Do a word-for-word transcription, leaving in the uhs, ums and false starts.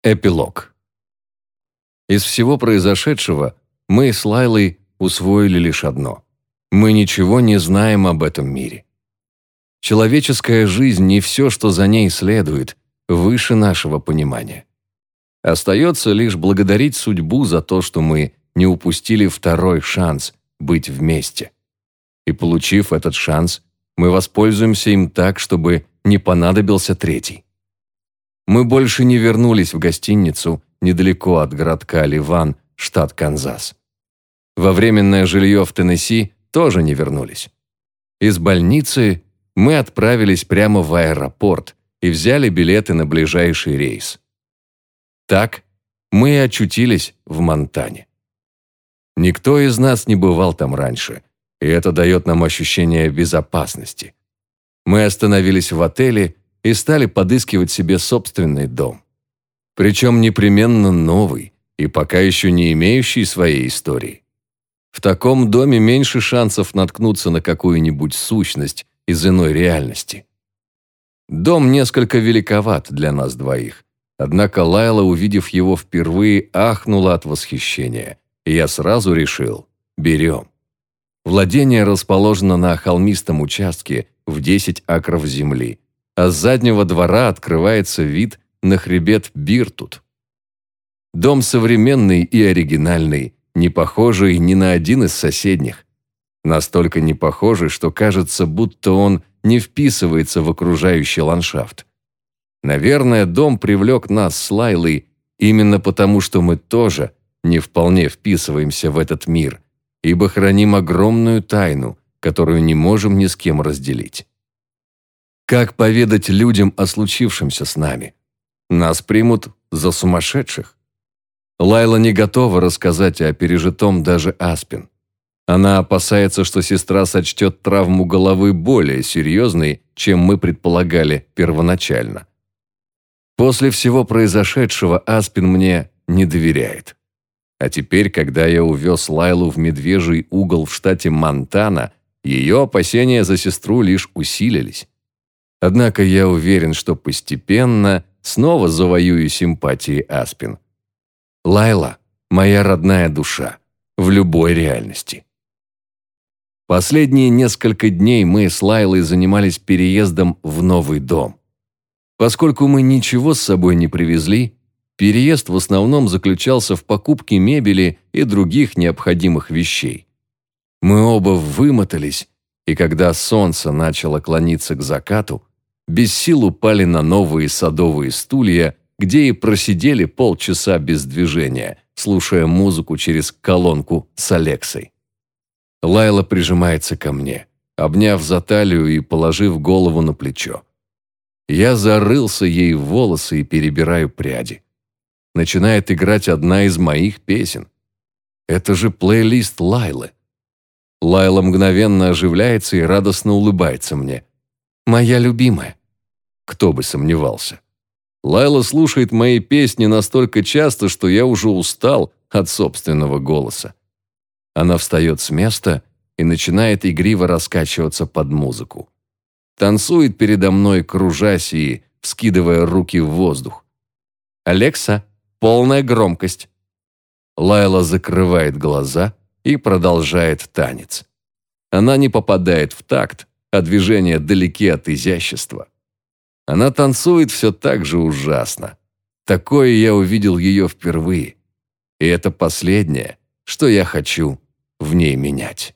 Эпилог. Из всего произошедшего мы с Лайлой усвоили лишь одно. Мы ничего не знаем об этом мире. Человеческая жизнь не все, что за ней следует, выше нашего понимания. Остается лишь благодарить судьбу за то, что мы не упустили второй шанс быть вместе. И получив этот шанс, мы воспользуемся им так, чтобы не понадобился третий. Мы больше не вернулись в гостиницу недалеко от городка Ливан, штат Канзас. Во временное жилье в Теннесси тоже не вернулись. Из больницы мы отправились прямо в аэропорт и взяли билеты на ближайший рейс. Так мы и очутились в Монтане. Никто из нас не бывал там раньше, и это дает нам ощущение безопасности. Мы остановились в отеле и стали подыскивать себе собственный дом. Причем непременно новый и пока еще не имеющий своей истории. В таком доме меньше шансов наткнуться на какую-нибудь сущность из иной реальности. Дом несколько великоват для нас двоих, однако Лайла, увидев его впервые, ахнула от восхищения, и я сразу решил – берем. Владение расположено на холмистом участке в десять акров земли, а с заднего двора открывается вид на хребет Биртут. Дом современный и оригинальный, не похожий ни на один из соседних. Настолько не похожий, что кажется, будто он не вписывается в окружающий ландшафт. Наверное, дом привлек нас с Лайлой именно потому, что мы тоже не вполне вписываемся в этот мир, ибо храним огромную тайну, которую не можем ни с кем разделить. Как поведать людям о случившемся с нами? Нас примут за сумасшедших. Лайла не готова рассказать о пережитом даже Аспен. Она опасается, что сестра сочтет травму головы более серьезной, чем мы предполагали первоначально. После всего произошедшего Аспен мне не доверяет. А теперь, когда я увез Лайлу в медвежий угол в штате Монтана, ее опасения за сестру лишь усилились. Однако я уверен, что постепенно снова завоюю симпатии Аспен. Лайла – моя родная душа в любой реальности. Последние несколько дней мы с Лайлой занимались переездом в новый дом. Поскольку мы ничего с собой не привезли, переезд в основном заключался в покупке мебели и других необходимых вещей. Мы оба вымотались, и когда солнце начало клониться к закату, без сил упали на новые садовые стулья, где и просидели полчаса без движения, слушая музыку через колонку с Алексой. Лайла прижимается ко мне, обняв за талию и положив голову на плечо. Я зарылся ей в волосы и перебираю пряди. Начинает играть одна из моих песен. Это же плейлист Лайлы. Лайла мгновенно оживляется и радостно улыбается мне. Моя любимая. Кто бы сомневался. Лайла слушает мои песни настолько часто, что я уже устал от собственного голоса. Она встает с места и начинает игриво раскачиваться под музыку. Танцует передо мной, кружась и вскидывая руки в воздух. «Алекса, полная громкость». Лайла закрывает глаза и продолжает танец. Она не попадает в такт, а движения далеки от изящества. Она танцует все так же ужасно. Такое я увидел ее впервые. И это последнее, что я хочу в ней менять.